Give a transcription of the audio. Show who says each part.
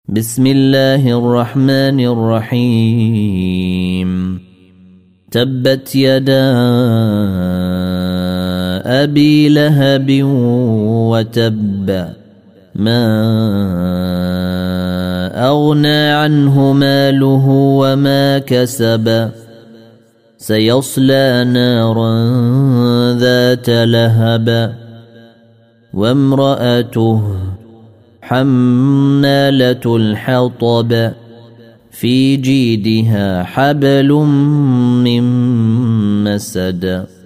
Speaker 1: بسم الله الرحمن الرحيم تبت يدا أبي لهب وتب ما أغنى عنه ماله وما كسب سيصلى نارا ذات لهب وامرأته حمالة الحطب في جيدها حبل من مسد